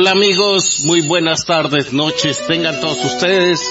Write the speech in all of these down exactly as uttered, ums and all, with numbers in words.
Hola amigos, muy buenas tardes, noches, tengan todos ustedes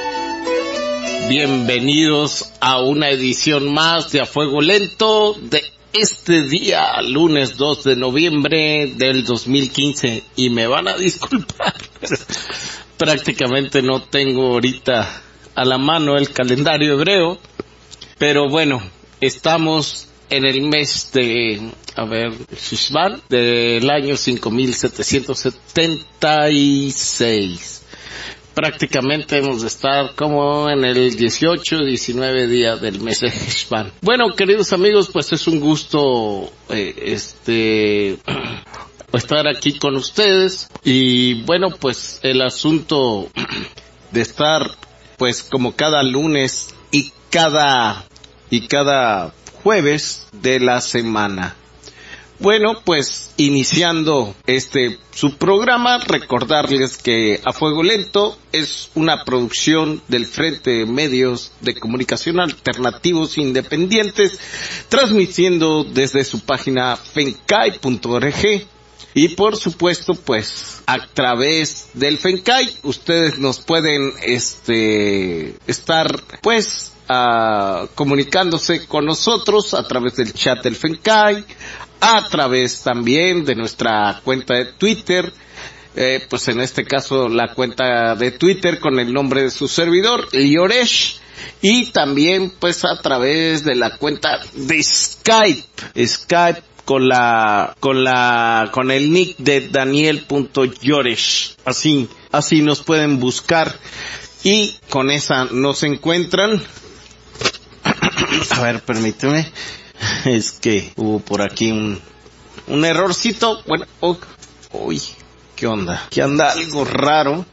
bienvenidos a una edición más de A Fuego Lento de este día, lunes dos de noviembre del dos mil quince, y me van a disculpar, pero prácticamente no tengo ahorita a la mano el calendario hebreo, pero bueno, estamos en el mes de, a ver, Shishvan, del año cinco mil setecientos setenta y seis. Prácticamente hemos de estar como en el dieciocho, diecinueve día del mes de Shishvan. Bueno, queridos amigos, pues es un gusto, eh, este, estar aquí con ustedes. Y bueno, pues el asunto de estar, pues como cada lunes y cada, y cada jueves de la semana. Bueno, pues iniciando este su programa, recordarles que A Fuego Lento es una producción del Frente de Medios de Comunicación Alternativos Independientes, transmitiendo desde su página fencai punto org. Y por supuesto, pues, a través del Fencai, ustedes nos pueden, este, estar, pues, Uh, comunicándose con nosotros a través del chat del Fencai, a través también de nuestra cuenta de Twitter, eh, pues en este caso la cuenta de Twitter con el nombre de su servidor, Lioresh, y también pues a través de la cuenta de Skype, Skype con la, con la, con el nick de Daniel punto Yoresh, así, así nos pueden buscar y con esa nos encuentran. A ver, permíteme, es que hubo por aquí un, un errorcito, bueno, oh, uy, ¿qué onda? ¿Qué anda? Algo raro.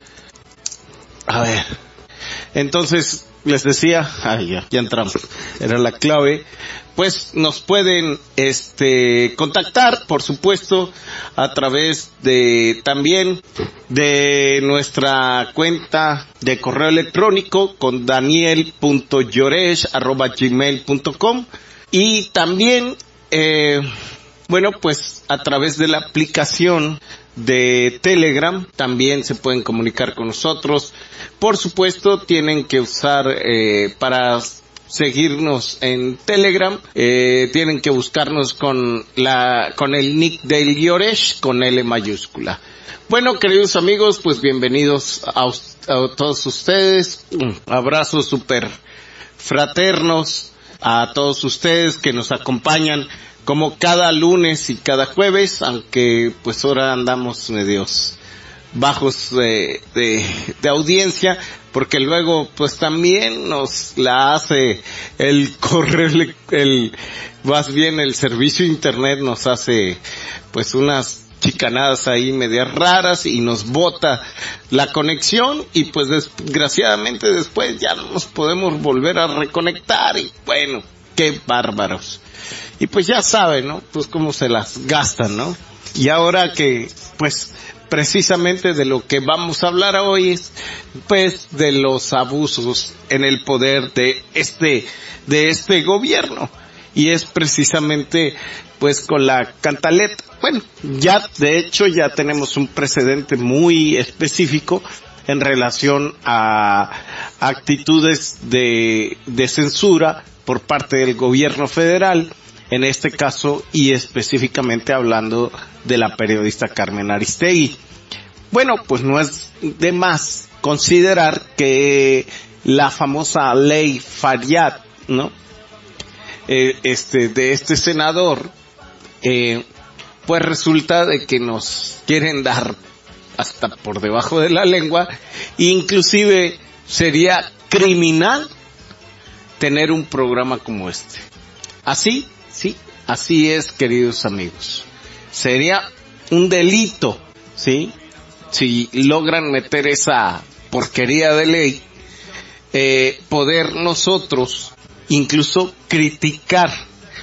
A ver, entonces, les decía, ay, ya, ya entramos, era la clave, pues nos pueden, este, contactar, por supuesto, a través de, también, de nuestra cuenta de correo electrónico con daniel punto yoresh arroba gmail punto com, y también, eh, bueno, pues a través de la aplicación de Telegram también se pueden comunicar con nosotros. Por supuesto, tienen que usar, eh, para seguirnos en Telegram, eh, tienen que buscarnos con la, con el nick de Yoresh con L mayúscula. Bueno, queridos amigos, pues bienvenidos a, a todos ustedes. Abrazos súper fraternos a todos ustedes que nos acompañan como cada lunes y cada jueves, aunque pues ahora andamos medios bajos de, de, de audiencia, porque luego pues también nos la hace el correo, el, más bien el servicio internet nos hace pues unas chicanadas ahí medias raras y nos bota la conexión y pues desgraciadamente después ya no nos podemos volver a reconectar y bueno, qué bárbaros. Y pues ya saben, ¿no? Pues cómo se las gastan, ¿no? Y ahora que, pues, precisamente de lo que vamos a hablar hoy es, pues, de los abusos en el poder de este, de este gobierno. Y es precisamente, pues, con la cantaleta. Bueno, ya, de hecho, ya tenemos un precedente muy específico en relación a actitudes de, de censura por parte del gobierno federal, en este caso y específicamente hablando de la periodista Carmen Aristegui. Bueno, pues no es de más considerar que la famosa ley Faryad, ¿no? Eh, este, de este senador, eh, pues resulta de que nos quieren dar hasta por debajo de la lengua, inclusive sería criminal tener un programa como este. Así, sí, así es, queridos amigos. Sería un delito, ¿sí? Si logran meter esa porquería de ley, eh, poder nosotros incluso criticar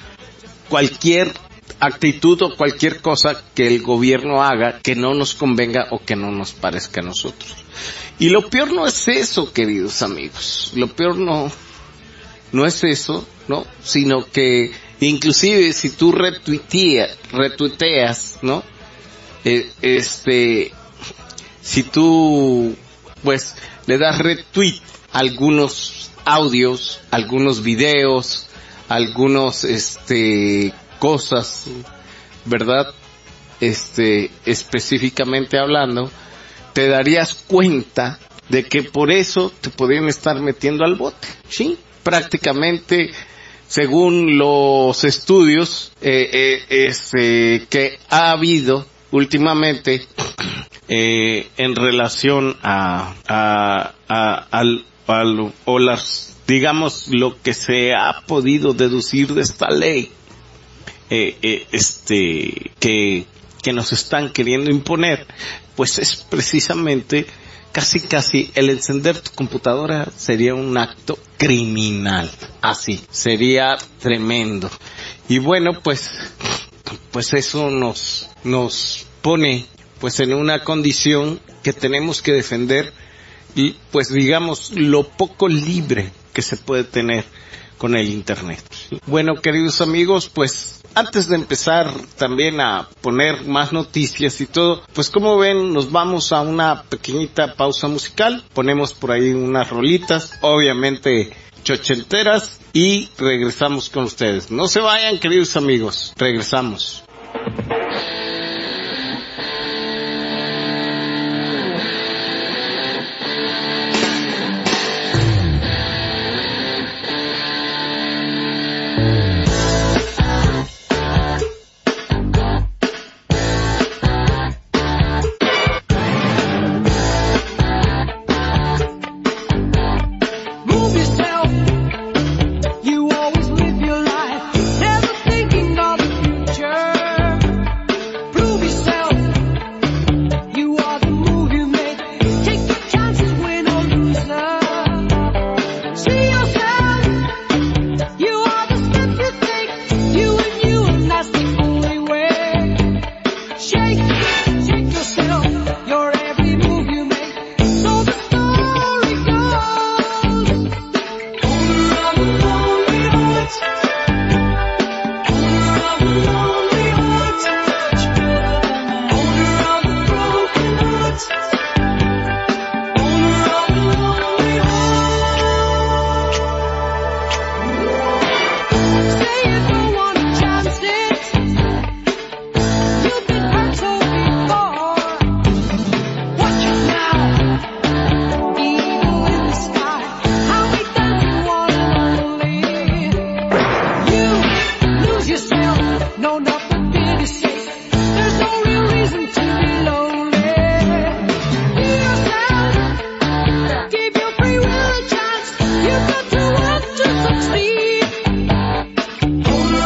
cualquier actitud o cualquier cosa que el gobierno haga que no nos convenga o que no nos parezca a nosotros. Y lo peor no es eso, queridos amigos. Lo peor no, no es eso, ¿no? Sino que inclusive si tú retuiteas, retuiteas, ¿no? Eh, este, si tú, pues, le das retweet a algunos audios, algunos videos, algunos, este, cosas, ¿verdad? Este, específicamente hablando, te darías cuenta de que por eso te podrían estar metiendo al bote, ¿sí? Prácticamente, según los estudios eh, eh, este, que ha habido últimamente eh, en relación a, a, a, al, al, o las, digamos, lo que se ha podido deducir de esta ley, eh, eh, este, que, que nos están queriendo imponer, pues es precisamente casi casi el encender tu computadora sería un acto criminal, así, sería tremendo. Y bueno, pues, pues eso nos, nos pone, pues en una condición que tenemos que defender, y pues digamos, lo poco libre que se puede tener con el internet. Bueno, queridos amigos, pues antes de empezar también a poner más noticias y todo, pues como ven, nos vamos a una pequeñita pausa musical, ponemos por ahí unas rolitas, obviamente chochenteras, y regresamos con ustedes. No se vayan, queridos amigos, regresamos. Give your free will a chance. You got to want to succeed. Hold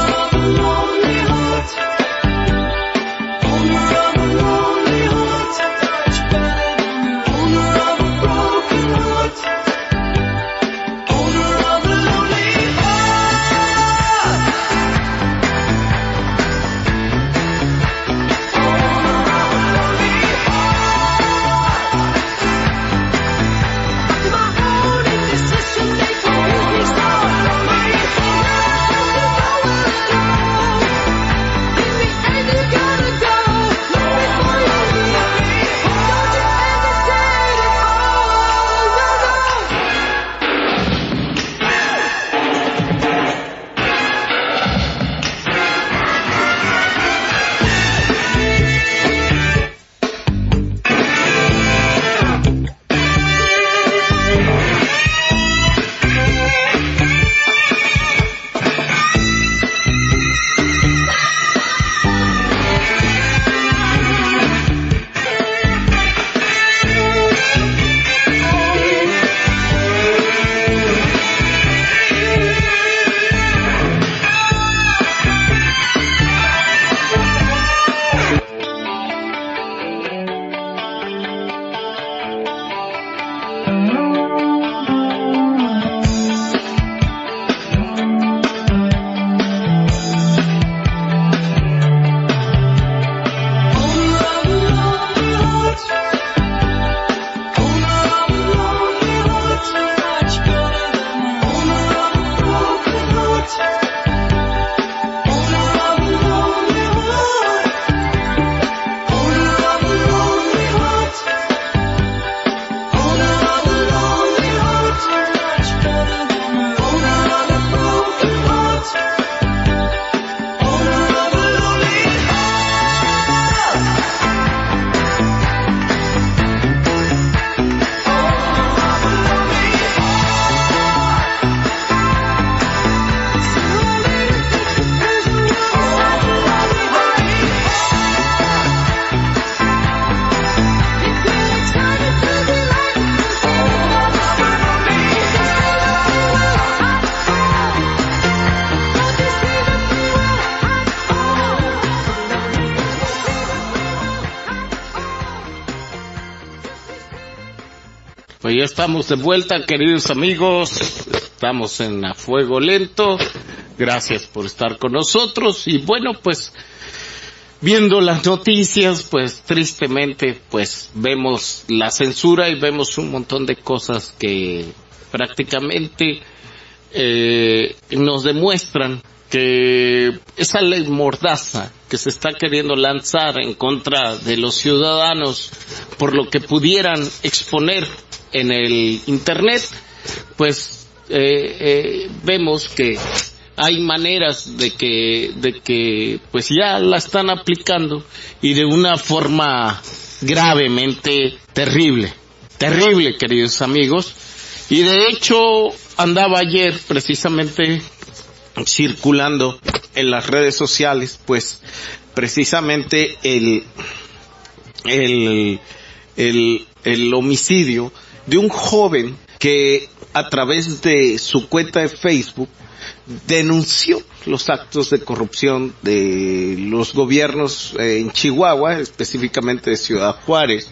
ya estamos de vuelta, queridos amigos. Estamos en A Fuego Lento. Gracias por estar con nosotros. Y bueno, pues, viendo las noticias, pues, tristemente, pues, vemos la censura y vemos un montón de cosas que prácticamente eh, nos demuestran que esa ley mordaza que se está queriendo lanzar en contra de los ciudadanos por lo que pudieran exponer en el internet, pues eh, eh, vemos que hay maneras de que de que pues ya la están aplicando y de una forma gravemente terrible, terrible, queridos amigos. Y de hecho andaba ayer precisamente circulando en las redes sociales, pues precisamente el el el el homicidio de un joven que a través de su cuenta de Facebook denunció los actos de corrupción de los gobiernos en Chihuahua, específicamente de Ciudad Juárez.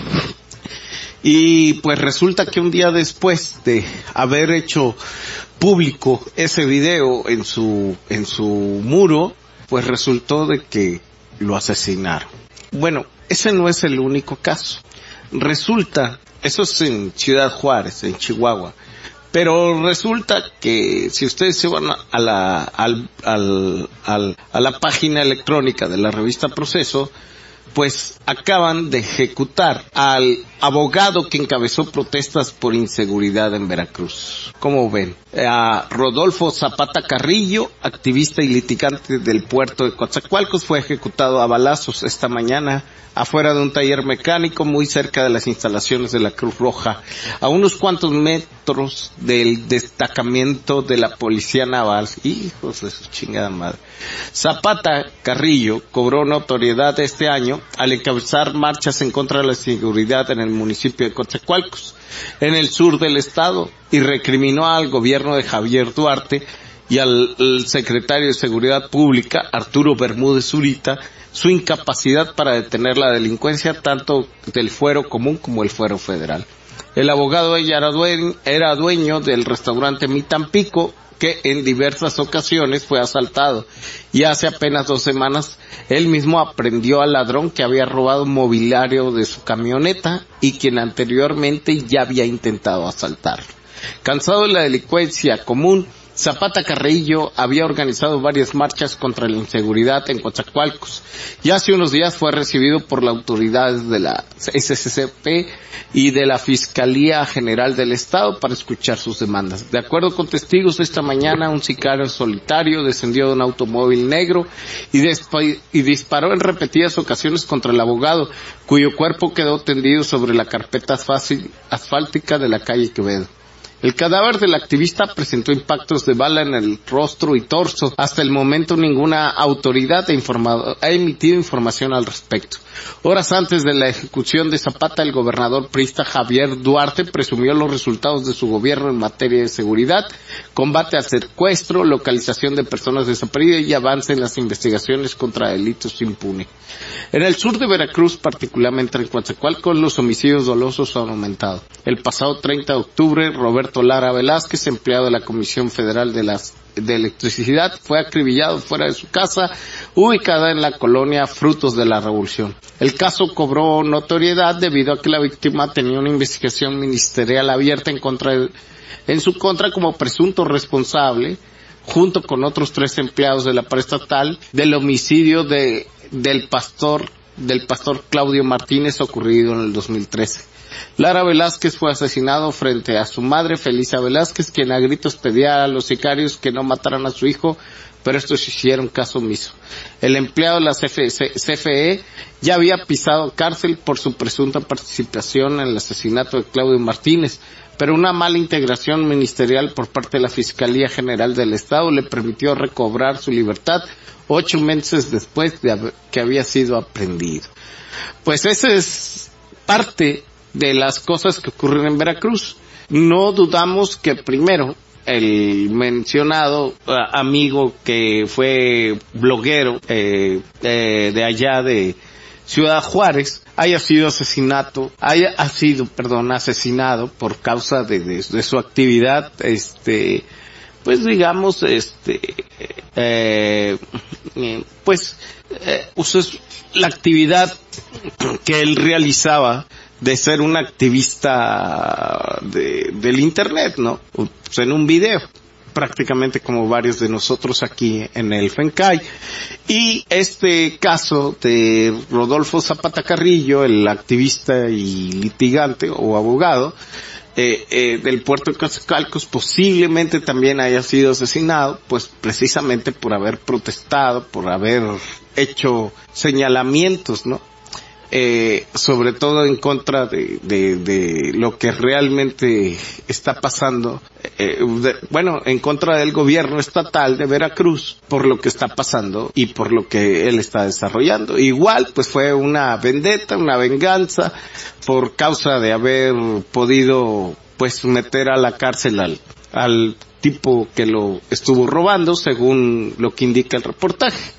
Y pues resulta que un día después de haber hecho público ese video en su en su muro, pues resultó de que lo asesinaron. Bueno, ese no es el único caso. Resulta, eso es en Ciudad Juárez, en Chihuahua, pero resulta que si ustedes se van a la al, al, al, a la página electrónica de la revista Proceso, pues acaban de ejecutar al abogado que encabezó protestas por inseguridad en Veracruz. ¿Cómo ven? A Rodolfo Zapata Carrillo, activista y litigante del puerto de Coatzacoalcos, fue ejecutado a balazos esta mañana afuera de un taller mecánico muy cerca de las instalaciones de la Cruz Roja, a unos cuantos metros del destacamento de la Policía Naval. Hijos de su chingada madre. Zapata Carrillo cobró notoriedad este año al encabezar marchas en contra de la seguridad en el municipio de Coatzacoalcos, en el sur del estado, y recriminó al gobierno de Javier Duarte y al, al secretario de Seguridad Pública, Arturo Bermúdez Zurita, su incapacidad para detener la delincuencia tanto del fuero común como el fuero federal. El abogado ella era dueño, era dueño del restaurante Mi Tampico, que en diversas ocasiones fue asaltado, y hace apenas dos semanas él mismo aprendió al ladrón que había robado mobiliario de su camioneta y quien anteriormente ya había intentado asaltarlo. Cansado de la delincuencia común, Zapata Carrillo había organizado varias marchas contra la inseguridad en Coatzacoalcos y hace unos días fue recibido por las autoridades de la S C C P y de la Fiscalía General del Estado para escuchar sus demandas. De acuerdo con testigos, esta mañana un sicario solitario descendió de un automóvil negro y, y disparó en repetidas ocasiones contra el abogado, cuyo cuerpo quedó tendido sobre la carpeta asfáltica de la calle Quevedo. El cadáver del activista presentó impactos de bala en el rostro y torso. Hasta el momento ninguna autoridad ha, informado, ha emitido información al respecto. Horas antes de la ejecución de Zapata, el gobernador priista Javier Duarte presumió los resultados de su gobierno en materia de seguridad, combate al secuestro, localización de personas desaparecidas y avance en las investigaciones contra delitos impunes. En el sur de Veracruz, particularmente en Coatzacoalcos, los homicidios dolosos han aumentado. El pasado treinta de octubre, Roberto Lara Velázquez, empleado de la Comisión Federal de las de Electricidad, fue acribillado fuera de su casa, ubicada en la colonia Frutos de la Revolución. El caso cobró notoriedad debido a que la víctima tenía una investigación ministerial abierta en contra de, en su contra como presunto responsable, junto con otros tres empleados de la paraestatal, del homicidio de del pastor del pastor Claudio Martínez ocurrido en el dos mil trece. Lara Velázquez fue asesinado frente a su madre, Felisa Velázquez, quien a gritos pedía a los sicarios que no mataran a su hijo, pero estos hicieron caso omiso. El empleado de la C F E ya había pisado cárcel por su presunta participación en el asesinato de Claudio Martínez, pero una mala integración ministerial por parte de la Fiscalía General del Estado le permitió recobrar su libertad ocho meses después de que había sido aprehendido. Pues esa es parte de las cosas que ocurren en Veracruz. No dudamos que primero el mencionado uh, amigo que fue bloguero eh, eh, de allá de Ciudad Juárez haya sido asesinato, haya ha sido, perdón, asesinado por causa de, de, de su actividad, este, pues digamos, este, eh, pues, eh, pues la actividad que él realizaba de ser un activista de, del internet, ¿no? Pues en un video, prácticamente como varios de nosotros aquí en el FENCAI. Y este caso de Rodolfo Zapata Carrillo, el activista y litigante o abogado, eh, eh, del puerto de Coatzacoalcos, posiblemente también haya sido asesinado, pues precisamente por haber protestado, por haber hecho señalamientos, ¿no? Eh, sobre todo en contra de, de, de lo que realmente está pasando, eh, de, bueno, en contra del gobierno estatal de Veracruz, por lo que está pasando y por lo que él está desarrollando. Igual, pues fue una vendetta, una venganza, por causa de haber podido, pues, meter a la cárcel al, al tipo que lo estuvo robando, según lo que indica el reportaje.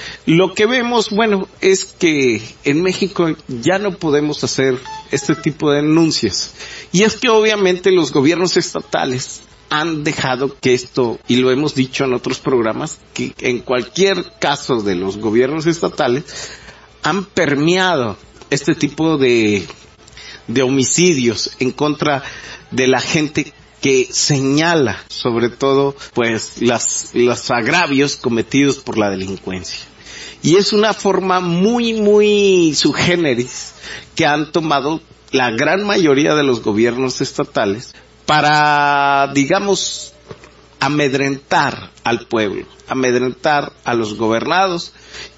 Lo que vemos, bueno, es que en México ya no podemos hacer este tipo de denuncias. Y es que obviamente los gobiernos estatales han dejado que esto, y lo hemos dicho en otros programas, que en cualquier caso de los gobiernos estatales han permeado este tipo de, de homicidios en contra de la gente que señala, sobre todo, pues, las, los agravios cometidos por la delincuencia. Y es una forma muy, muy subgéneris que han tomado la gran mayoría de los gobiernos estatales para, digamos, amedrentar al pueblo, amedrentar a los gobernados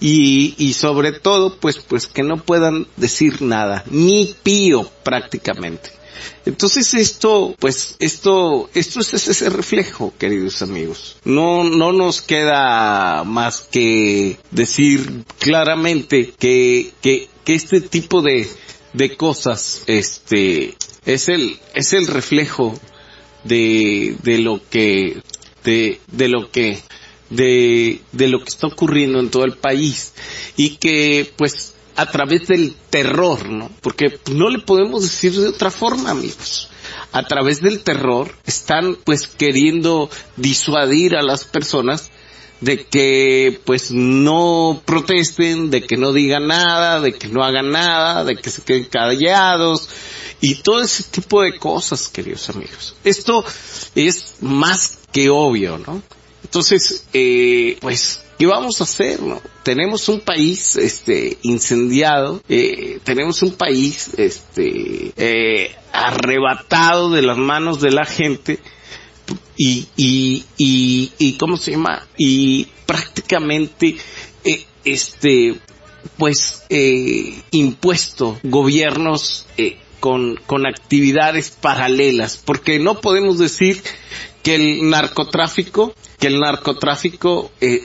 y, y sobre todo, pues, pues que no puedan decir nada, ni pío prácticamente. Entonces esto, pues, esto, esto es ese reflejo, queridos amigos. No, no nos queda más que decir claramente que, que, que este tipo de, de cosas, este, es el, es el reflejo de, de lo que, de, de lo que, de, de lo que está ocurriendo en todo el país y que, pues, a través del terror, ¿no? Porque no le podemos decir de otra forma, amigos. A través del terror están, pues, queriendo disuadir a las personas de que, pues, no protesten, de que no digan nada, de que no hagan nada, de que se queden callados y todo ese tipo de cosas, queridos amigos. Esto es más que obvio, ¿no? Entonces, eh, pues, ¿qué vamos a hacer, no? Tenemos un país, este, incendiado, eh, tenemos un país, este, eh, arrebatado de las manos de la gente y, y, y, y, ¿cómo se llama? Y prácticamente, eh, este, pues, eh, impuesto gobiernos, eh, con, con actividades paralelas, porque no podemos decir que el narcotráfico, que el narcotráfico, eh,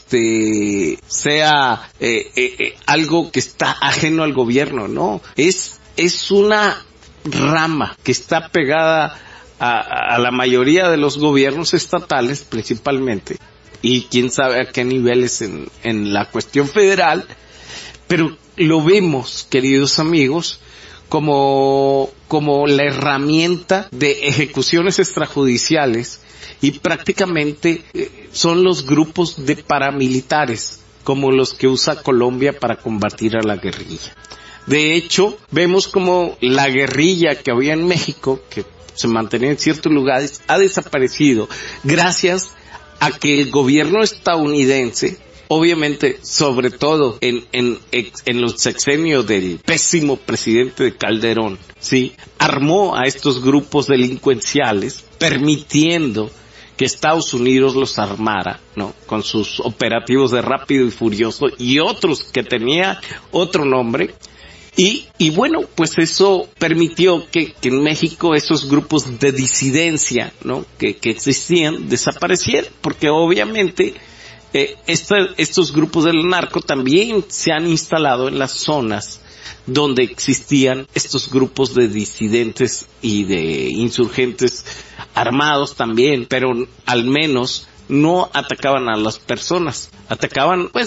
este, sea, eh, eh, algo que está ajeno al gobierno, no. Es, es una rama que está pegada a, a la mayoría de los gobiernos estatales, principalmente, y quién sabe a qué niveles en, en la cuestión federal, pero lo vemos, queridos amigos, como, como la herramienta de ejecuciones extrajudiciales y prácticamente eh, son los grupos de paramilitares como los que usa Colombia para combatir a la guerrilla. De hecho, vemos como la guerrilla que había en México, que se mantenía en ciertos lugares, ha desaparecido gracias a que el gobierno estadounidense, obviamente, sobre todo en, en, en los sexenios del pésimo presidente de Calderón, sí, armó a estos grupos delincuenciales, permitiendo que Estados Unidos los armara, ¿no? Con sus operativos de Rápido y Furioso y otros que tenía otro nombre. Y, y bueno, pues eso permitió que, que en México esos grupos de disidencia, ¿no? Que, que existían, desaparecieran, porque obviamente, eh, esta, estos grupos del narco también se han instalado en las zonas donde existían estos grupos de disidentes y de insurgentes armados también, pero al menos no atacaban a las personas, atacaban pues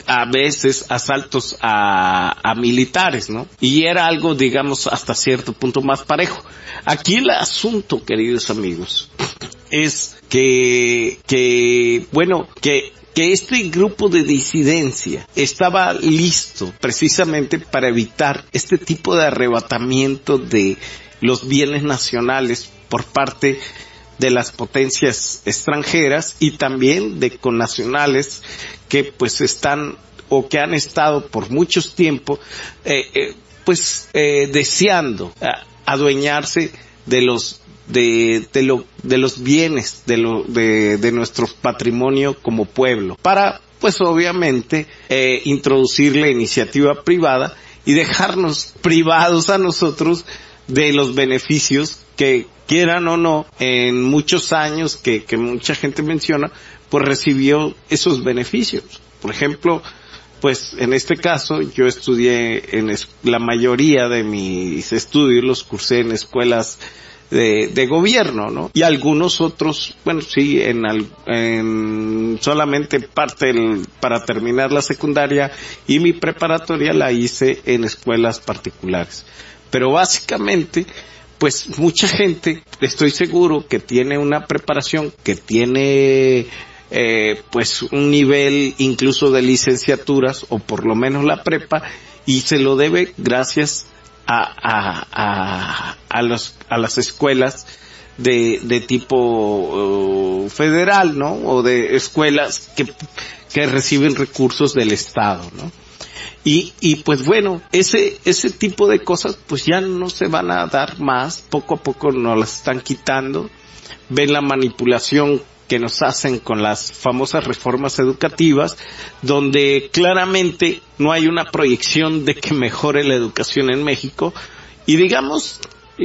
a veces asaltos a, a militares, ¿no? Y era algo, digamos, hasta cierto punto más parejo. Aquí el asunto, queridos amigos, es que, que, bueno, que, que este grupo de disidencia estaba listo precisamente para evitar este tipo de arrebatamiento de los bienes nacionales por parte de las potencias extranjeras y también de connacionales que pues están o que han estado por muchos tiempos eh, eh, pues eh, deseando eh, adueñarse de los de de lo de los bienes de lo de de nuestro patrimonio como pueblo para pues obviamente eh, introducir la iniciativa privada y dejarnos privados a nosotros de los beneficios que, quieran o no, en muchos años que, que mucha gente menciona, pues recibió esos beneficios. Por ejemplo, pues en este caso yo estudié en es, la mayoría de mis estudios los cursé en escuelas de, de gobierno, ¿no? Y algunos otros, bueno, sí, en, al, en solamente parte del, para terminar la secundaria y mi preparatoria la hice en escuelas particulares. Pero básicamente, pues mucha gente, estoy seguro que tiene una preparación, que tiene eh, pues un nivel incluso de licenciaturas o por lo menos la prepa y se lo debe gracias a a a, a los a las escuelas de de tipo uh, federal, ¿no? O de escuelas que que reciben recursos del Estado, ¿no? Y, y pues bueno, ese, ese tipo de cosas pues ya no se van a dar más, poco a poco nos las están quitando. Ven la manipulación que nos hacen con las famosas reformas educativas, donde claramente no hay una proyección de que mejore la educación en México, y digamos,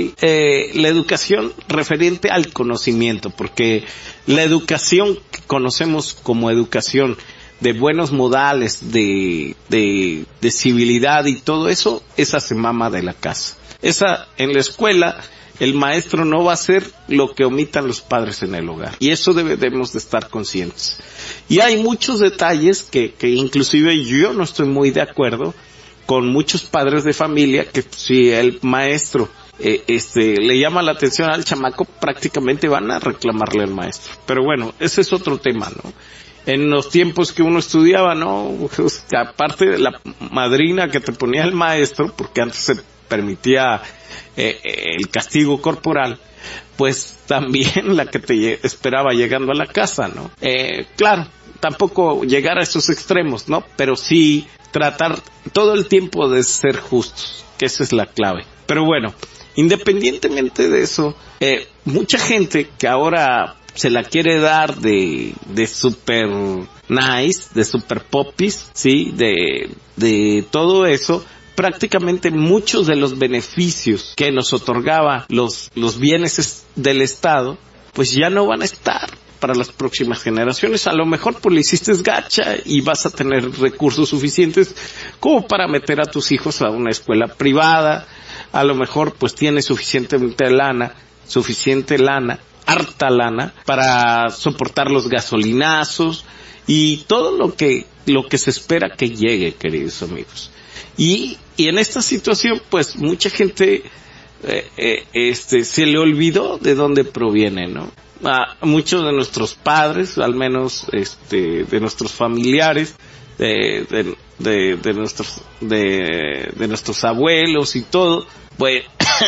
eh, la educación referente al conocimiento, porque la educación que conocemos como educación de buenos modales, de, de, de civilidad y todo eso, esa se mama de la casa. Esa, en la escuela, el maestro no va a hacer lo que omitan los padres en el hogar. Y eso debemos de estar conscientes. Y hay muchos detalles que, que inclusive yo no estoy muy de acuerdo con muchos padres de familia que si el maestro eh, este le llama la atención al chamaco, prácticamente van a reclamarle al maestro. Pero bueno, ese es otro tema, ¿no? En los tiempos que uno estudiaba, ¿no? Pues, aparte de la madrina que te ponía el maestro, porque antes se permitía eh, el castigo corporal, pues también la que te esperaba llegando a la casa, ¿no? Eh, claro, tampoco llegar a esos extremos, ¿no? Pero sí tratar todo el tiempo de ser justos, que esa es la clave. Pero bueno, independientemente de eso, eh, mucha gente que ahora se la quiere dar de, de super nice, de super popis, sí, de, de todo eso, prácticamente muchos de los beneficios que nos otorgaba los, los bienes del Estado, pues ya no van a estar para las próximas generaciones. A lo mejor pues le hiciste gacha y vas a tener recursos suficientes como para meter a tus hijos a una escuela privada. A lo mejor pues tienes suficientemente lana, suficiente lana, harta lana para soportar los gasolinazos y todo lo que lo que se espera que llegue, queridos amigos. Y y en esta situación pues mucha gente eh, eh, este se le olvidó de dónde proviene, ¿no? A muchos de nuestros padres, al menos este de nuestros familiares, de de de, de nuestros de de nuestros abuelos y todo, pues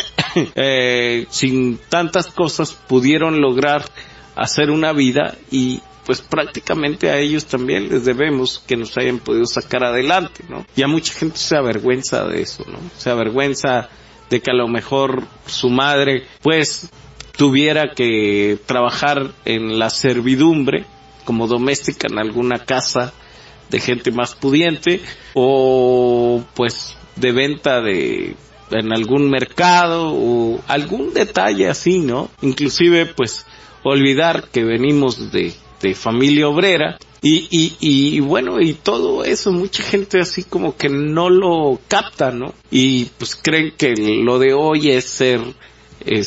eh, sin tantas cosas pudieron lograr hacer una vida y pues prácticamente a ellos también les debemos que nos hayan podido sacar adelante, ¿no? Y a mucha gente se avergüenza de eso, ¿no? Se avergüenza de que a lo mejor su madre pues tuviera que trabajar en la servidumbre como doméstica en alguna casa de gente más pudiente o pues de venta de en algún mercado o algún detalle así, ¿no? Inclusive pues olvidar que venimos de, de familia obrera y, y, y bueno, y todo eso, mucha gente así como que no lo capta, ¿no? Y pues creen que lo de hoy es ser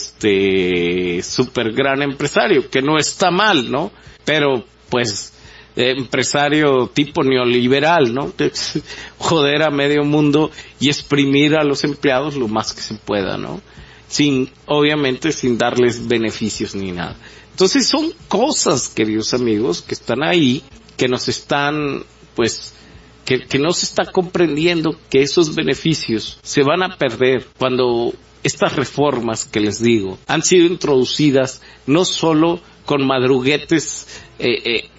este super gran empresario, que no está mal, ¿no? Pero pues eh, empresario tipo neoliberal, ¿no? Joder a medio mundo y exprimir a los empleados lo más que se pueda, ¿no? Sin, obviamente sin darles beneficios ni nada. Entonces son cosas, queridos amigos, que están ahí, que nos están, pues, que, que no se está comprendiendo que esos beneficios se van a perder cuando estas reformas que les digo han sido introducidas no solo con madruguetes eh, eh,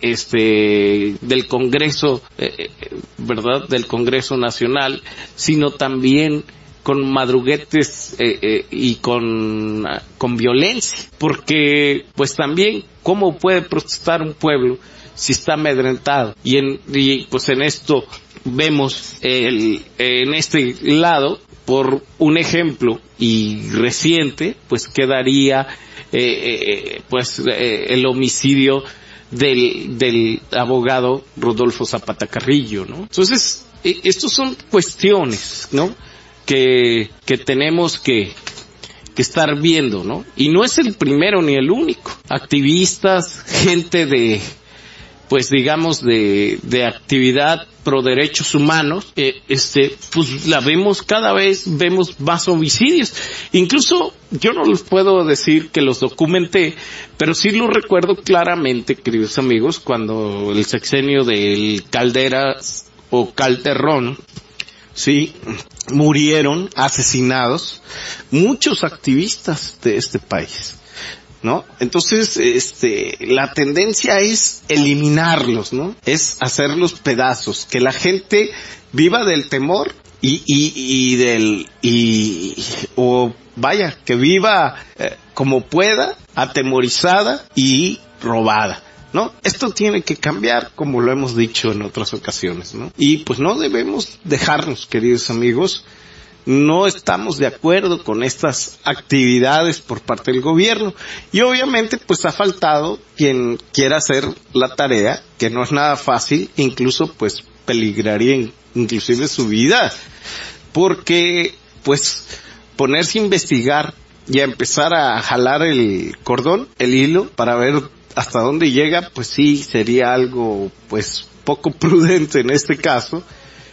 este del Congreso, eh, verdad, del Congreso Nacional, sino también con madruguetes eh, eh, y con con violencia, porque pues también cómo puede protestar un pueblo si está amedrentado, y en y pues en esto vemos el en este lado, por un ejemplo y reciente, pues quedaría eh, eh, pues eh, el homicidio del del abogado Rodolfo Zapata Carrillo, ¿no? Entonces eh, estos son cuestiones, ¿no? que que tenemos que que estar viendo, ¿no? Y no es el primero ni el único. Activistas, gente de pues digamos de de actividad pro derechos humanos, eh, este pues la vemos cada vez, vemos más homicidios. Incluso yo no les puedo decir que los documenté, pero sí lo recuerdo claramente, queridos amigos, cuando el sexenio del Calderas o Calderón, sí, murieron asesinados muchos activistas de este país, ¿no? Entonces, este, la tendencia es eliminarlos, ¿no? Es hacerlos pedazos, que la gente viva del temor y, y, y del, y, o vaya, que viva eh, como pueda, atemorizada y robada, ¿no? Esto tiene que cambiar, como lo hemos dicho en otras ocasiones, ¿no? Y pues no debemos dejarnos, queridos amigos. No estamos de acuerdo con estas actividades por parte del gobierno, y obviamente pues ha faltado quien quiera hacer la tarea, que no es nada fácil, incluso pues peligraría inclusive su vida, porque pues ponerse a investigar y a empezar a jalar el cordón, el hilo, para ver hasta dónde llega, pues sí sería algo pues poco prudente en este caso.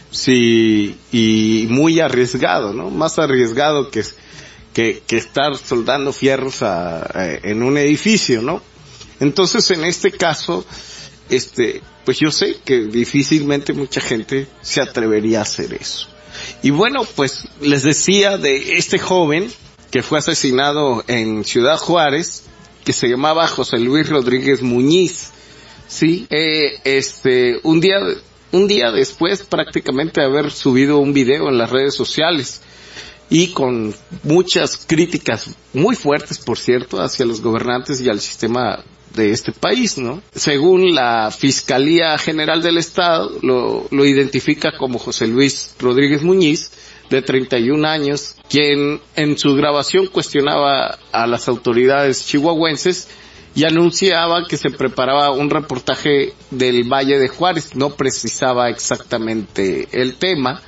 Sí, y muy arriesgado, ¿no? Más arriesgado que, que, que estar soldando fierros a, a, en un edificio, ¿no? Entonces, en este caso, este, pues yo sé que difícilmente mucha gente se atrevería a hacer eso. Y bueno, pues les decía de este joven que fue asesinado en Ciudad Juárez, que se llamaba José Luis Rodríguez Muñiz, sí, eh, este, un día Un día después prácticamente de haber subido un video en las redes sociales y con muchas críticas muy fuertes, por cierto, hacia los gobernantes y al sistema de este país, ¿no? Según la Fiscalía General del Estado, lo, lo identifica como José Luis Rodríguez Muñiz, de treinta y un años, quien en su grabación cuestionaba a las autoridades chihuahuenses y anunciaba que se preparaba un reportaje del Valle de Juárez. No precisaba exactamente el tema.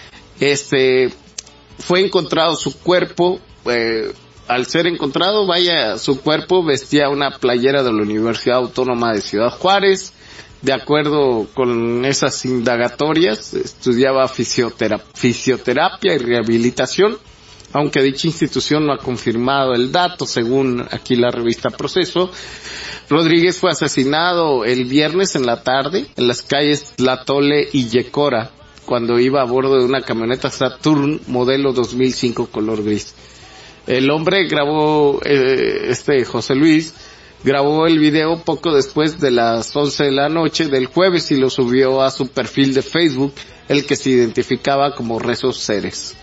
Este, fue encontrado su cuerpo, eh, al ser encontrado, vaya, su cuerpo vestía una playera de la Universidad Autónoma de Ciudad Juárez. De acuerdo con esas indagatorias, estudiaba fisioterapia, fisioterapia y rehabilitación, aunque dicha institución no ha confirmado el dato, según aquí la revista Proceso. Rodríguez fue asesinado el viernes en la tarde en las calles Tlatole y Yecora, cuando iba a bordo de una camioneta Saturn modelo dos mil cinco color gris. El hombre grabó, eh, este José Luis, grabó el video poco después de las once de la noche del jueves y lo subió a su perfil de Facebook, el que se identificaba como Rezos Ceres.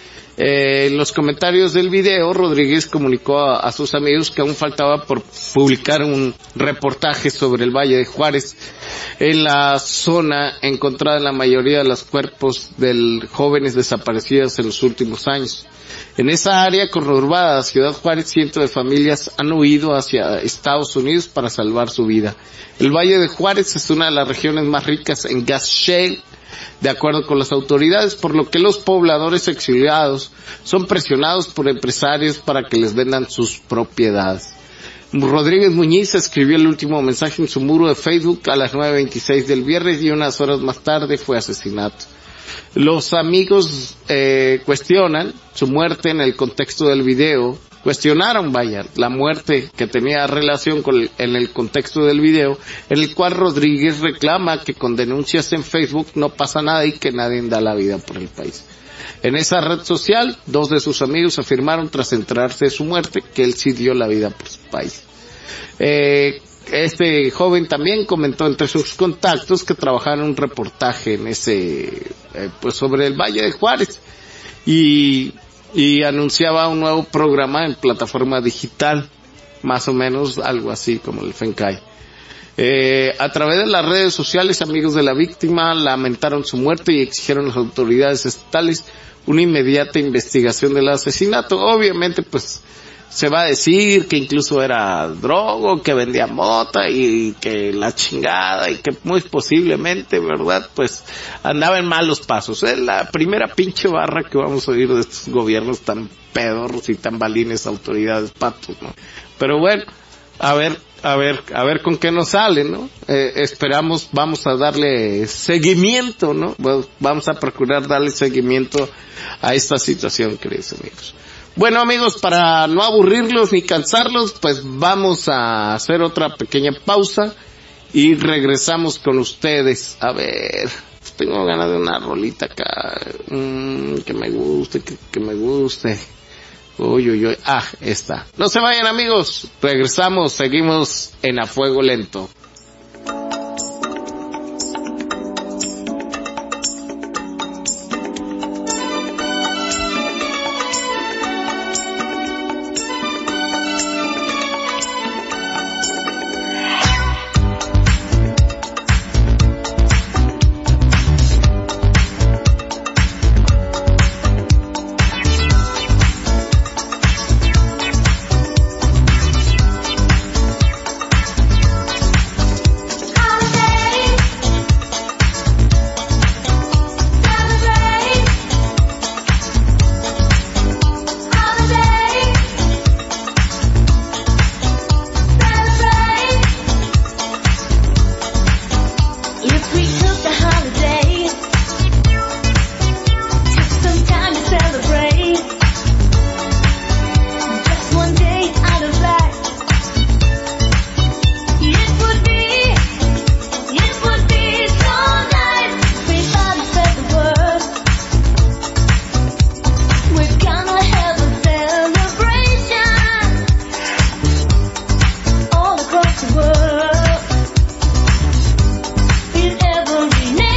Eh, en los comentarios del video, Rodríguez comunicó a, a sus amigos que aún faltaba por publicar un reportaje sobre el Valle de Juárez, en la zona encontrada en la mayoría de los cuerpos de jóvenes desaparecidos en los últimos años. En esa área conurbada de Ciudad Juárez, cientos de familias han huido hacia Estados Unidos para salvar su vida. El Valle de Juárez es una de las regiones más ricas en gas shale, de acuerdo con las autoridades, por lo que los pobladores exiliados son presionados por empresarios para que les vendan sus propiedades. Rodríguez Muñiz escribió el último mensaje en su muro de Facebook a las nueve veintiséis del viernes y unas horas más tarde fue asesinado. Los amigos eh, cuestionan su muerte en el contexto del video. Cuestionaron, vaya, la muerte que tenía relación con el, en el contexto del video, en el cual Rodríguez reclama que con denuncias en Facebook no pasa nada y que nadie da la vida por el país. En esa red social, dos de sus amigos afirmaron tras enterarse de su muerte que él sí dio la vida por su país. Eh, este joven también comentó entre sus contactos que trabajaba en un reportaje en ese, eh, pues sobre el Valle de Juárez y y anunciaba un nuevo programa en plataforma digital, más o menos algo así como el FENCAI. Eh, a través de las redes sociales, amigos de la víctima lamentaron su muerte y exigieron a las autoridades estatales una inmediata investigación del asesinato. Obviamente, pues, se va a decir que incluso era drogo, que vendía mota y que la chingada y que muy posiblemente, ¿verdad? Pues andaba en malos pasos. Es la primera pinche barra que vamos a oír de estos gobiernos tan pedorros y tan balines, autoridades, patos, ¿no? Pero bueno, a ver, a ver, a ver con qué nos sale, ¿no? Eh, esperamos, vamos a darle seguimiento, ¿no? Bueno, vamos a procurar darle seguimiento a esta situación, queridos amigos. Bueno, amigos, para no aburrirlos ni cansarlos, pues vamos a hacer otra pequeña pausa y regresamos con ustedes. A ver, tengo ganas de una rolita acá, mmm, que me guste, que, que me guste. Uy, uy, uy, ah, esta. No se vayan, amigos, regresamos, seguimos en A Fuego Lento. In every nation.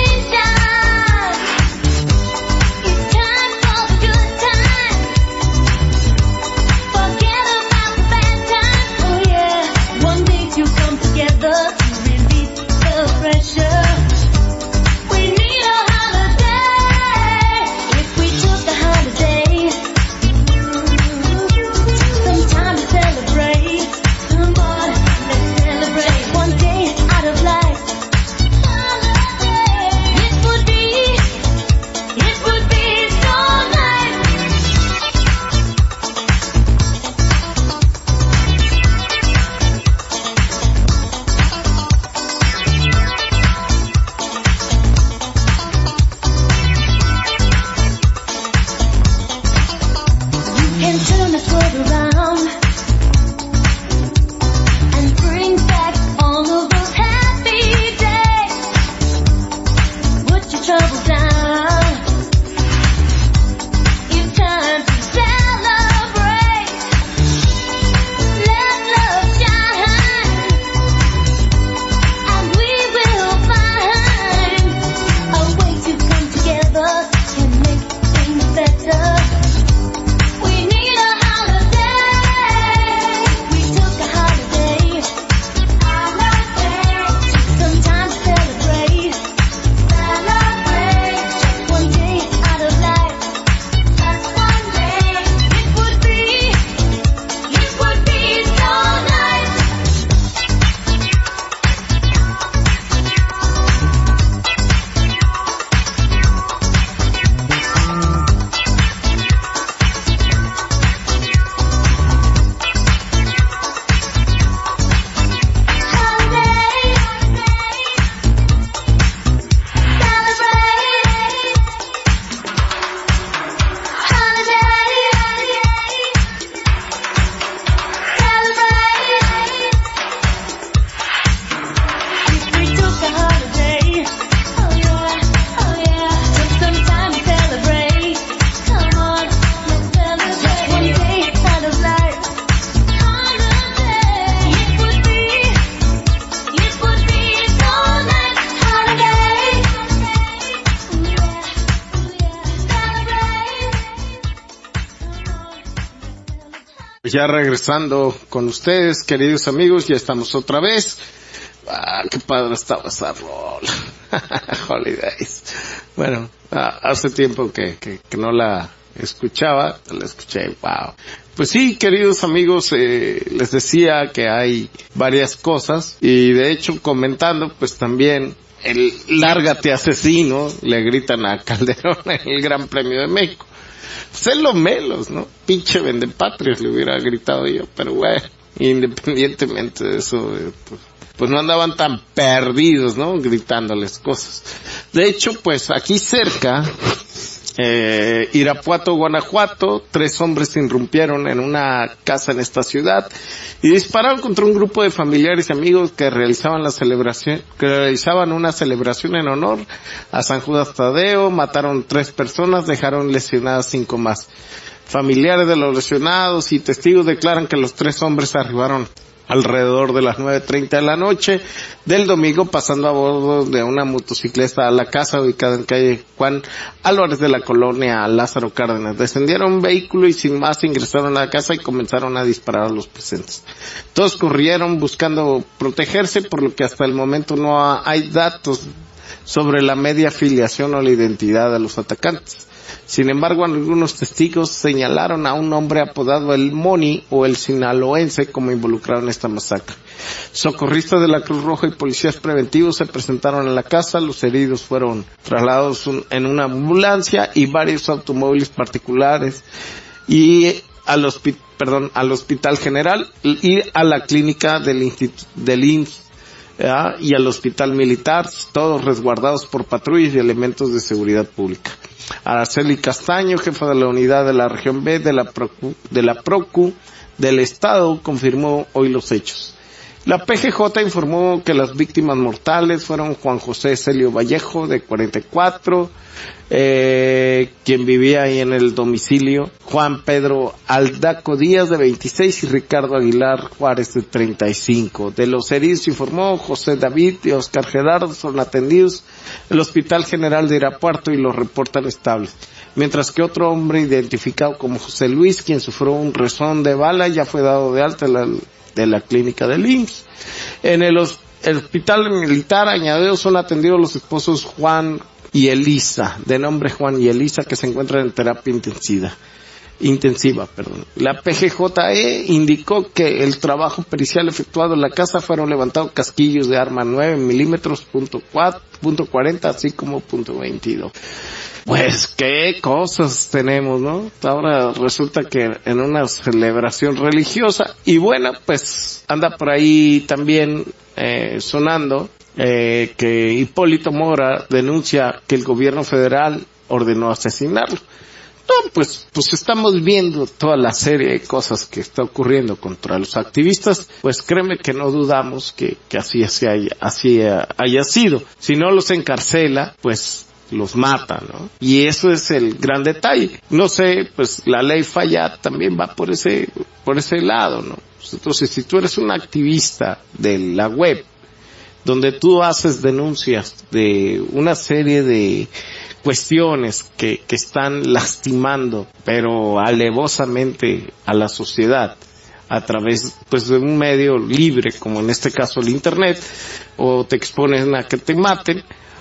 Ya regresando con ustedes, queridos amigos, ya estamos otra vez. Ah, qué padre estaba esa rola. Holidays. Bueno, ah, hace tiempo que, que, que no la escuchaba, la escuché, wow. Pues sí, queridos amigos, eh, les decía que hay varias cosas, y de hecho comentando, pues también el lárgate asesino, le gritan a Calderón en el Gran Premio de México. Pues es lo menos, ¿no? Pinche vendepatrias le hubiera gritado yo, pero bueno, independientemente de eso, eh, pues, pues no andaban tan perdidos, ¿no? Gritándoles cosas. De hecho, pues aquí cerca, eh, Irapuato, Guanajuato, tres hombres irrumpieron en una casa en esta ciudad y dispararon contra un grupo de familiares y amigos que realizaban la celebración, que realizaban una celebración en honor a San Judas Tadeo. Mataron tres personas, dejaron lesionadas cinco más. Familiares de los lesionados y testigos declaran que los tres hombres arribaron alrededor de las nueve treinta de la noche del domingo, pasando a bordo de una motocicleta a la casa ubicada en calle Juan Álvarez de la colonia Lázaro Cárdenas. Descendieron un vehículo y sin más ingresaron a la casa y comenzaron a disparar a los presentes. Todos corrieron buscando protegerse, por lo que hasta el momento no hay datos sobre la media filiación o la identidad de los atacantes. Sin embargo, algunos testigos señalaron a un hombre apodado el Moni o el sinaloense como involucrado en esta masacre. Socorristas de la Cruz Roja y policías preventivos se presentaron en la casa. Los heridos fueron trasladados en una ambulancia y varios automóviles particulares y al hospital, perdón, al Hospital General y a la clínica del instituto del I M S S. ¿Ya? Y al hospital militar, todos resguardados por patrullas y elementos de seguridad pública. Araceli Castaño, jefa de la unidad de la región B de la Procu, de la Procu del Estado, confirmó hoy los hechos. La P G J informó que las víctimas mortales fueron Juan José Celio Vallejo, de cuarenta y cuatro, eh, quien vivía ahí en el domicilio, Juan Pedro Aldaco Díaz, de veintiséis, y Ricardo Aguilar Juárez, de treinta y cinco. De los heridos informó José David y Oscar Gerardo son atendidos en el Hospital General de Irapuato y los reportan estables. Mientras que otro hombre identificado como José Luis, quien sufrió un rezón de bala, ya fue dado de alta en la de la clínica del I M S S. En el, el hospital militar añadido son atendidos los esposos Juan y Elisa, de nombre Juan y Elisa, que se encuentran en terapia intensiva. intensiva, perdón. La P G J E indicó que el trabajo pericial efectuado en la casa fueron levantados casquillos de arma nueve milímetros, punto cuatro, punto cuarenta, así como punto veintidós. Pues qué cosas tenemos, ¿no? Ahora resulta que en una celebración religiosa, y bueno, pues anda por ahí también eh, sonando eh, que Hipólito Mora denuncia que el gobierno federal ordenó asesinarlo. No, pues, pues estamos viendo toda la serie de cosas que está ocurriendo contra los activistas, pues créeme que no dudamos que, que así, así, haya, así haya sido. Si no los encarcela, pues los mata, ¿no? Y eso es el gran detalle. No sé, pues la ley falla también va por ese, por ese lado, ¿no? Entonces, si tú eres un activista de la web, donde tú haces denuncias de una serie de cuestiones que, que están lastimando, pero alevosamente a la sociedad, a través, pues, de un medio libre, como en este caso el internet, o te expones a que te maten,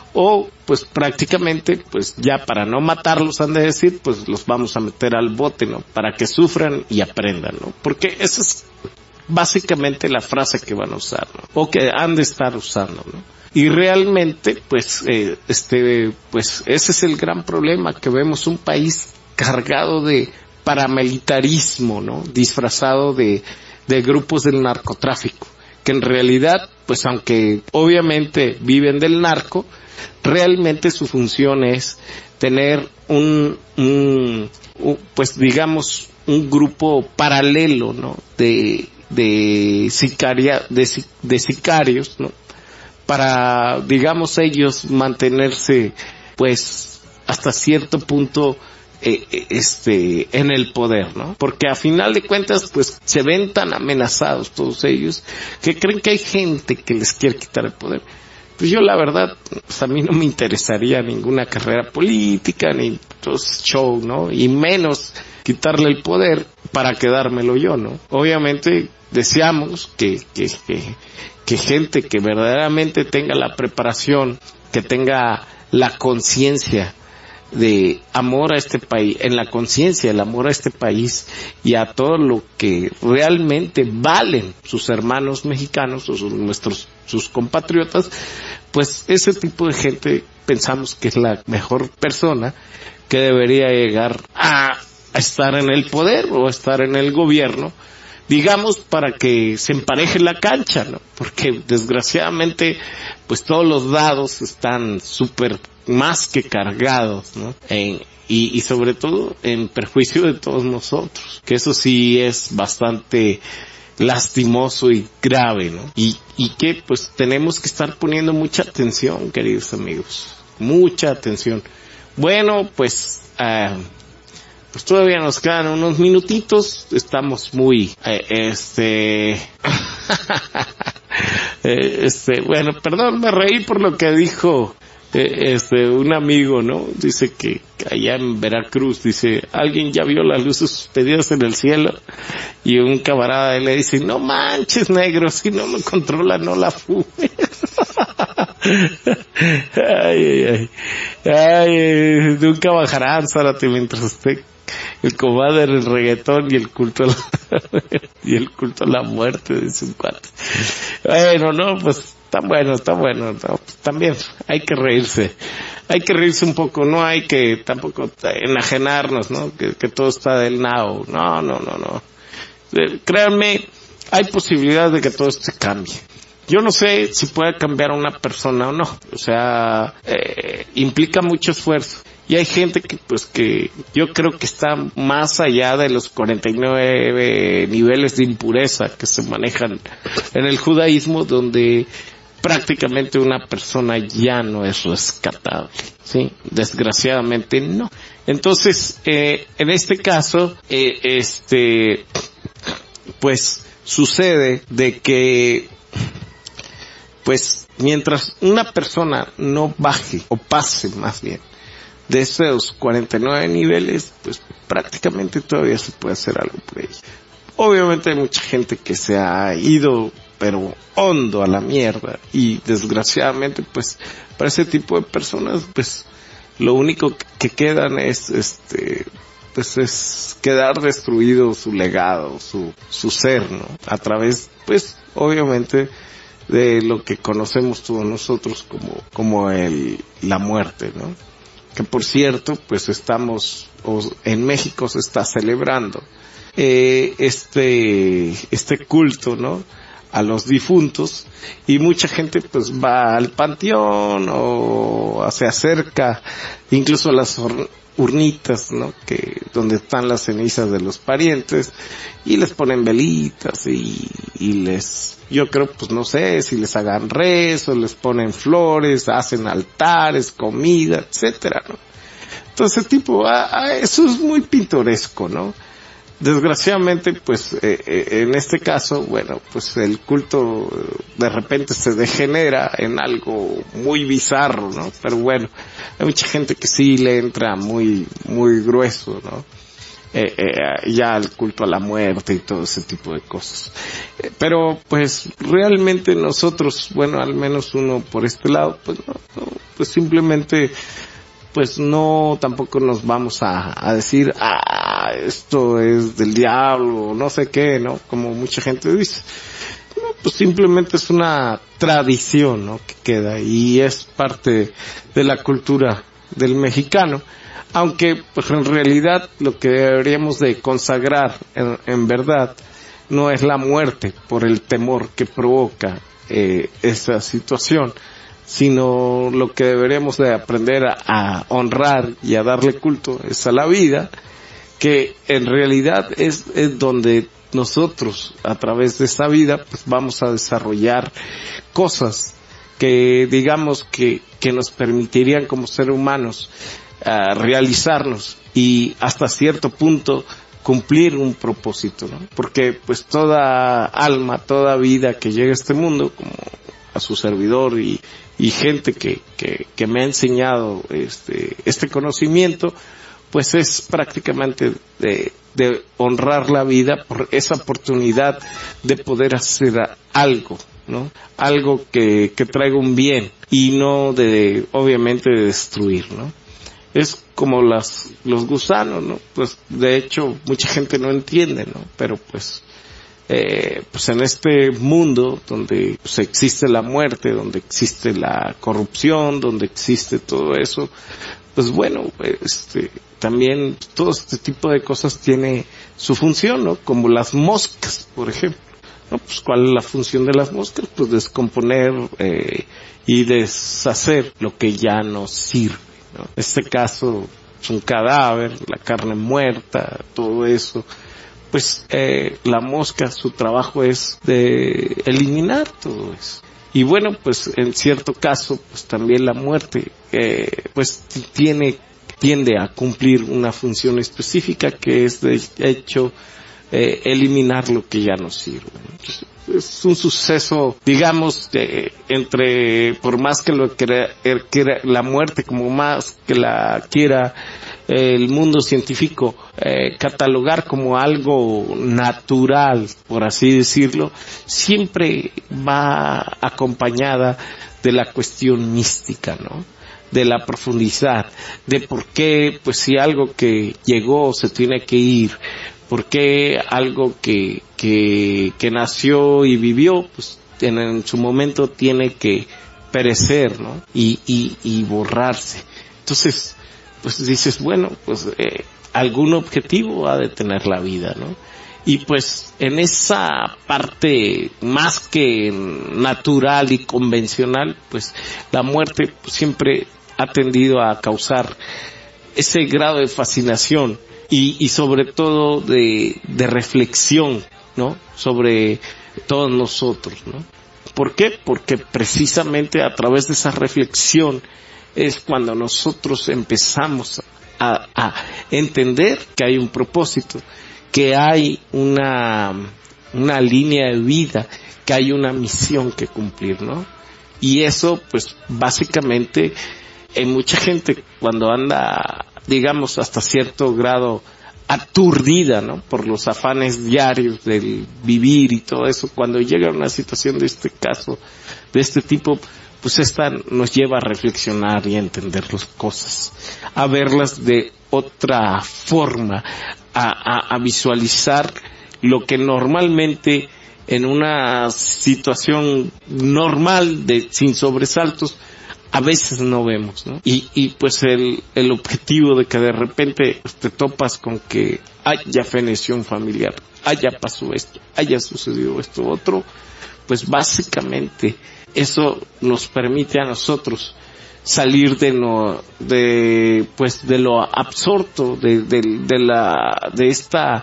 o pues prácticamente, pues ya para no matarlos, han de decir, pues los vamos a meter al bote, ¿no? Para que sufran y aprendan, ¿no? Porque esa es básicamente la frase que van a usar, ¿no? O que han de estar usando, ¿no? Y realmente, pues, eh, este, pues ese es el gran problema, que vemos un país cargado de paramilitarismo, ¿no? Disfrazado de, de grupos del narcotráfico, que en realidad, pues aunque obviamente viven del narco, realmente su función es tener un, un, un pues digamos, un grupo paralelo, ¿no? De, de sicaria, de, de sicarios, ¿no? Para, digamos, ellos mantenerse, pues, hasta cierto punto, eh, este, en el poder, ¿no? Porque a final de cuentas, pues, se ven tan amenazados todos ellos, que creen que hay gente que les quiere quitar el poder. pues yo la verdad, pues a mí no me interesaría ninguna carrera política, ni todo ese show, ¿no? Y menos quitarle el poder para quedármelo yo, ¿no? Obviamente deseamos que, que, que, que gente que verdaderamente tenga la preparación, que tenga la conciencia de amor a este país, en la conciencia el amor a este país y a todo lo que realmente valen sus hermanos mexicanos o sus, nuestros, sus compatriotas, pues ese tipo de gente pensamos que es la mejor persona que debería llegar a, a estar en el poder o a estar en el gobierno, digamos, para que se empareje la cancha, ¿no? Porque desgraciadamente pues todos los dados están súper más que cargados, ¿no? En, y, y sobre todo en perjuicio de todos nosotros, que eso sí es bastante lastimoso y grave, ¿no? Y, y que pues tenemos que estar poniendo mucha atención, queridos amigos, mucha atención. Bueno, pues, uh, pues todavía nos quedan unos minutitos, estamos muy, eh, este, este, bueno, perdón, me reí por lo que dijo este un amigo, ¿no? Dice que allá en Veracruz, dice, alguien ya vio las luces suspendidas en el cielo, y un camarada le dice, no manches, negro, si no me controla no la fumes. ay, ay, ay, ay, nunca bajarán, Zárate, mientras esté el comadre, el reggaetón y el culto a la, y el culto a la muerte, dice un cuate. Bueno, no, pues está bueno, está bueno, no, pues, también hay que reírse, hay que reírse un poco, no hay que tampoco enajenarnos, ¿no? Que, que todo está del nao, no, no, no, no. Eh, créanme, hay posibilidad de que todo esto cambie. Yo no sé si puede cambiar a una persona o no, o sea, eh, implica mucho esfuerzo. Y hay gente que, pues, que yo creo que está más allá de los cuarenta y nueve niveles de impureza que se manejan en el judaísmo, donde prácticamente una persona ya no es rescatable, ¿sí? Desgraciadamente no. Entonces, eh, en este caso, eh, este, pues, sucede de que, pues, mientras una persona no baje, o pase más bien, de esos cuarenta y nueve niveles, pues prácticamente todavía se puede hacer algo por ella. Obviamente hay mucha gente que se ha ido, pero hondo a la mierda, y desgraciadamente pues para ese tipo de personas pues lo único que quedan es este pues es quedar destruido su legado, su su ser, ¿no? A través pues obviamente de lo que conocemos todos nosotros como como el la muerte, ¿no? Que por cierto, pues estamos, o en México se está celebrando eh, este este culto, ¿no? A los difuntos, y mucha gente pues va al panteón o se acerca incluso a las urnitas, ¿no? Que donde están las cenizas de los parientes, y les ponen velitas y, y les, yo creo, pues no sé si les hagan rezos, les ponen flores, hacen altares, comida, etcétera, ¿no? Entonces, tipo, ah, ah, eso es muy pintoresco, ¿no? Desgraciadamente, pues, eh, eh, en este caso, bueno, pues el culto de repente se degenera en algo muy bizarro, ¿no? Pero bueno, hay mucha gente que sí le entra muy, muy grueso, ¿no? Eh, eh, ya el culto a la muerte y todo ese tipo de cosas. Eh, pero, pues, realmente nosotros, bueno, al menos uno por este lado, pues no, no pues simplemente, pues no, tampoco nos vamos a, a decir, ah, esto es del diablo, no sé qué, ¿no? Como mucha gente dice. No, pues simplemente es una tradición, ¿no? Que queda, y es parte de la cultura del mexicano. Aunque, pues en realidad, lo que deberíamos de consagrar, en, en verdad, no es la muerte por el temor que provoca, eh, esa situación, sino lo que deberíamos de aprender a, a honrar y a darle culto es a la vida, que en realidad es, es donde nosotros, a través de esa vida, pues vamos a desarrollar cosas que, digamos, que, que nos permitirían como seres humanos uh, realizarnos y hasta cierto punto cumplir un propósito, ¿no? Porque pues toda alma, toda vida que llega a este mundo, como a su servidor y, y gente que, que, que me ha enseñado este, este conocimiento, pues es prácticamente de, de honrar la vida por esa oportunidad de poder hacer algo, ¿no? Algo que, que traiga un bien y no de, obviamente, de destruir, ¿no? Es como las, los gusanos, ¿no? Pues de hecho mucha gente no entiende, ¿no? Pero pues, eh, pues en este mundo donde pues, existe la muerte, donde existe la corrupción, donde existe todo eso, pues bueno, este, también todo este tipo de cosas tiene su función, ¿no? Como las moscas, por ejemplo, ¿no? Pues ¿cuál es la función de las moscas? Pues descomponer eh, y deshacer lo que ya no sirve, ¿no? En este caso es un cadáver, la carne muerta, todo eso. Pues eh, la mosca, su trabajo es de eliminar todo eso. Y bueno, pues en cierto caso, pues también la muerte, eh, pues tiene, tiende a cumplir una función específica que es de hecho eh, eliminar lo que ya no sirve. Entonces, es un suceso, digamos, de, entre, por más que lo quiera, quiera, la muerte, como más que la quiera eh, el mundo científico eh, catalogar como algo natural, por así decirlo, siempre va acompañada de la cuestión mística, ¿no? De la profundidad, de por qué, pues si algo que llegó se tiene que ir, por qué algo que, que, que nació y vivió, pues en, en su momento tiene que perecer, ¿no? Y, y, y borrarse. Entonces, pues dices, bueno, pues eh, algún objetivo ha de tener la vida, ¿no? Y pues en esa parte más que natural y convencional, pues la muerte pues, siempre ha tendido a causar ese grado de fascinación y, y sobre todo de, de reflexión, ¿no? Sobre todos nosotros, ¿no? ¿Por qué? Porque precisamente a través de esa reflexión es cuando nosotros empezamos a, a entender que hay un propósito, que hay una, una línea de vida, que hay una misión que cumplir, ¿no? Y eso, pues, básicamente, hay mucha gente cuando anda, digamos, hasta cierto grado aturdida, ¿no? Por los afanes diarios del vivir y todo eso, cuando llega a una situación de este caso, de este tipo, pues esta nos lleva a reflexionar y a entender las cosas, a verlas de otra forma, a, a, a visualizar lo que normalmente en una situación normal de sin sobresaltos a veces no vemos, ¿no? Y, y pues el, el objetivo de que de repente te topas con que ay, ya feneció un familiar, ay, ya pasó esto, ay, ya sucedió esto otro, pues básicamente eso nos permite a nosotros salir de no, de, pues de lo absorto, de, de, de la, de esta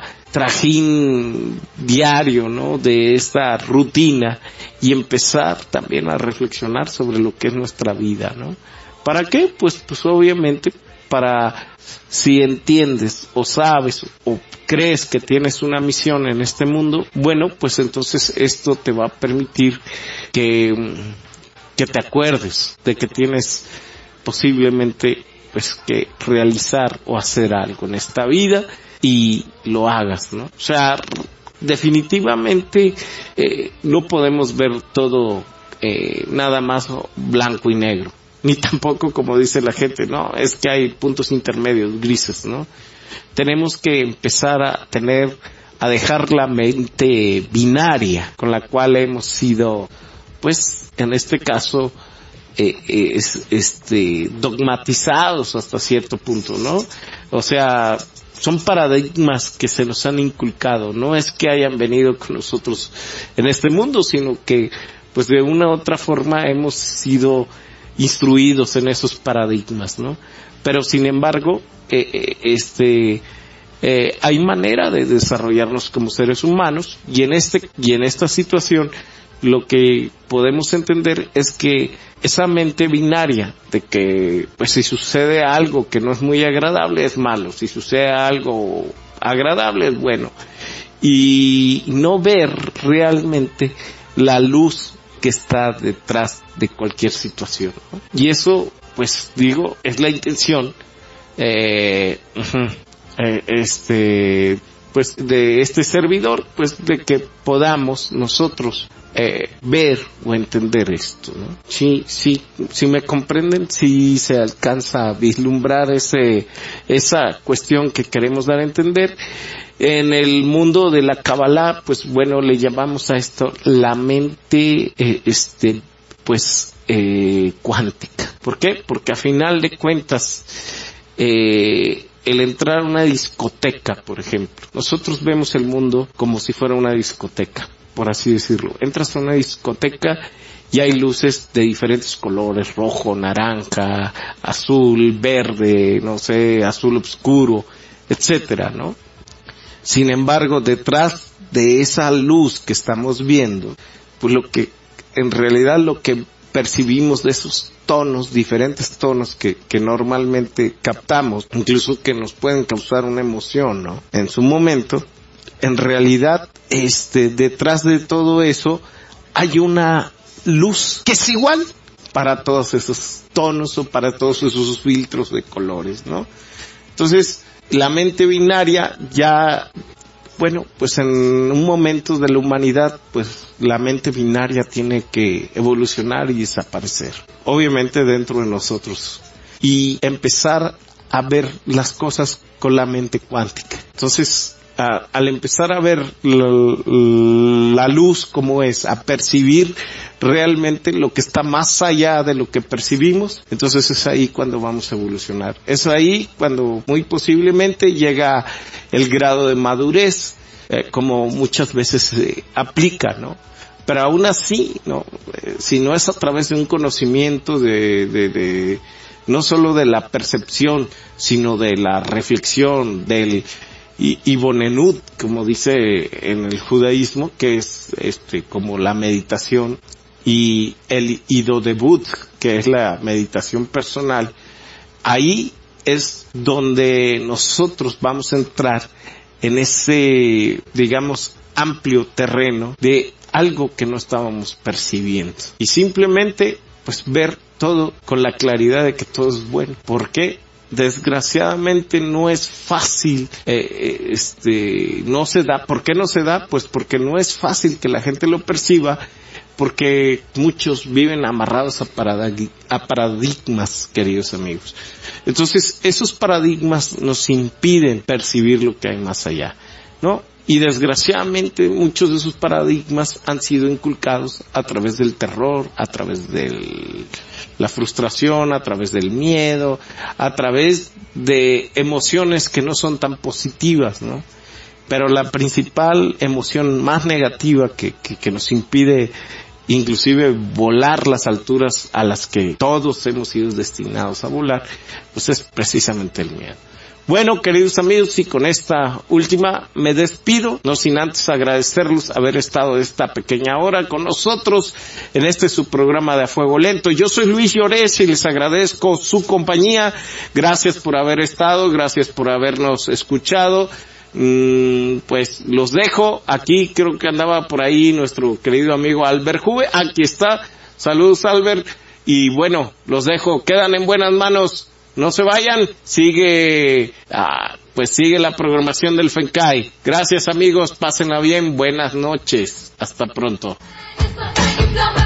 trajín diario, ¿no? De esta rutina y empezar también a reflexionar sobre lo que es nuestra vida, ¿no? ¿Para qué? Pues, pues obviamente para, si entiendes o sabes o crees que tienes una misión en este mundo, bueno, pues entonces esto te va a permitir que, que te acuerdes de que tienes posiblemente pues que realizar o hacer algo en esta vida y lo hagas, ¿no? O sea, definitivamente eh, no podemos ver todo eh, nada más blanco y negro, ni tampoco como dice la gente, no, es que hay puntos intermedios, grises, ¿no? Tenemos que empezar a tener, a dejar la mente binaria con la cual hemos sido, pues, en este caso, eh, es, este, dogmatizados hasta cierto punto, ¿no? O sea, son paradigmas que se nos han inculcado, no es que hayan venido con nosotros en este mundo, sino que, pues, de una u otra forma hemos sido instruidos en esos paradigmas, ¿no? Pero sin embargo, eh, eh, este, eh, hay manera de desarrollarnos como seres humanos y en este, y en esta situación lo que podemos entender es que esa mente binaria de que, pues si sucede algo que no es muy agradable es malo, si sucede algo agradable es bueno, y no ver realmente la luz que está detrás de cualquier situación, ¿no? Y eso, pues digo, es la intención eh, uh-huh, eh, este pues de este servidor, pues de que podamos nosotros eh, ver o entender esto, ¿no? Sí, sí, si me comprenden, si se alcanza a vislumbrar ese esa cuestión que queremos dar a entender. En el mundo de la Kabbalah, pues bueno, le llamamos a esto la mente, eh, este, pues, eh, cuántica. ¿Por qué? Porque a final de cuentas, eh, el entrar a una discoteca, por ejemplo, nosotros vemos el mundo como si fuera una discoteca, por así decirlo. Entras a una discoteca y hay luces de diferentes colores, rojo, naranja, azul, verde, no sé, azul oscuro, etcétera, ¿no? Sin embargo, detrás de esa luz que estamos viendo, pues lo que, en realidad lo que percibimos de esos tonos, diferentes tonos que, que normalmente captamos, incluso que nos pueden causar una emoción, ¿no? En su momento, en realidad, este, detrás de todo eso, hay una luz que es igual para todos esos tonos o para todos esos filtros de colores, ¿no? Entonces, la mente binaria ya, bueno, pues en un momento de la humanidad, pues la mente binaria tiene que evolucionar y desaparecer. Obviamente dentro de nosotros. Y empezar a ver las cosas con la mente cuántica. Entonces, a, al empezar a ver la, la luz como es, a percibir realmente lo que está más allá de lo que percibimos, entonces es ahí cuando vamos a evolucionar. Es ahí cuando muy posiblemente llega el grado de madurez, eh, como muchas veces se aplica, ¿no? Pero aún así, ¿no? Eh, si no es a través de un conocimiento de, de, de, no solo de la percepción, sino de la reflexión, del y, y bonenut, como dice en el judaísmo, que es este como la meditación, y el idodebut, que es la meditación personal, ahí es donde nosotros vamos a entrar en ese, digamos, amplio terreno de algo que no estábamos percibiendo. Y simplemente, pues, ver todo con la claridad de que todo es bueno. ¿Por qué? Desgraciadamente no es fácil, eh, este, no se da. ¿Por qué no se da? Pues porque no es fácil que la gente lo perciba, porque muchos viven amarrados a, paradig- a paradigmas, queridos amigos. Entonces, esos paradigmas nos impiden percibir lo que hay más allá, ¿no? Y desgraciadamente muchos de esos paradigmas han sido inculcados a través del terror, a través de la frustración, a través del miedo, a través de emociones que no son tan positivas, ¿no? Pero la principal emoción más negativa que, que, que nos impide inclusive volar las alturas a las que todos hemos sido destinados a volar, pues es precisamente el miedo. Bueno, queridos amigos, y con esta última me despido, no sin antes agradecerles haber estado esta pequeña hora con nosotros en este su programa de A Fuego Lento. Yo soy Luis Llorés y les agradezco su compañía. Gracias por haber estado, gracias por habernos escuchado. Mm, pues los dejo aquí, creo que andaba por ahí nuestro querido amigo Albert Juve. Aquí está, saludos Albert, y bueno, los dejo, quedan en buenas manos. No se vayan, sigue, ah, pues sigue la programación del FENCAI. Gracias amigos, pásenla bien, buenas noches, hasta pronto.